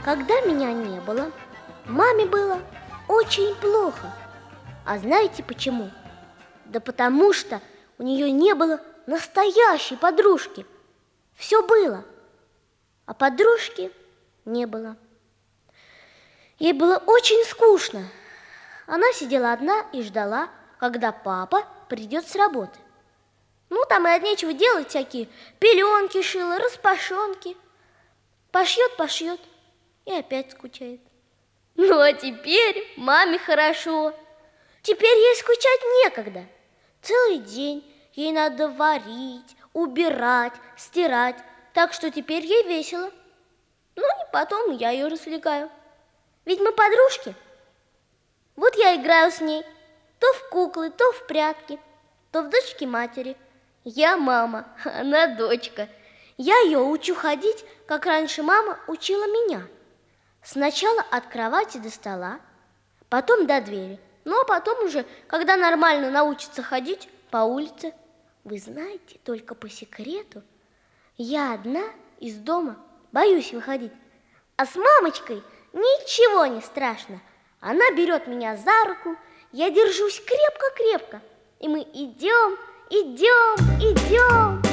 Когда меня не было, маме было очень плохо. А знаете почему? Да потому что у нее не было настоящей подружки. Все было, а подружки не было. Ей было очень скучно. Она сидела одна и ждала, когда папа придет с работы. Ну, там и от нечего делать всякие пеленки шила, распашонки. Пошьет и опять скучает. Ну, а теперь маме хорошо. Теперь ей скучать некогда. Целый день ей надо варить, убирать, стирать. Так что теперь ей весело. Ну, и потом я ее развлекаю. Ведь мы подружки. Вот я играю с ней. То в куклы, то в прятки, то в дочки матери. Я мама, она дочка. Я ее учу ходить, как раньше мама учила меня. Сначала от кровати до стола, потом до двери. Ну, а потом уже, когда нормально научится ходить по улице. Вы знаете, только по секрету, я одна из дома боюсь выходить. А с мамочкой ничего не страшно. Она берет меня за руку, я держусь крепко-крепко. И мы идем.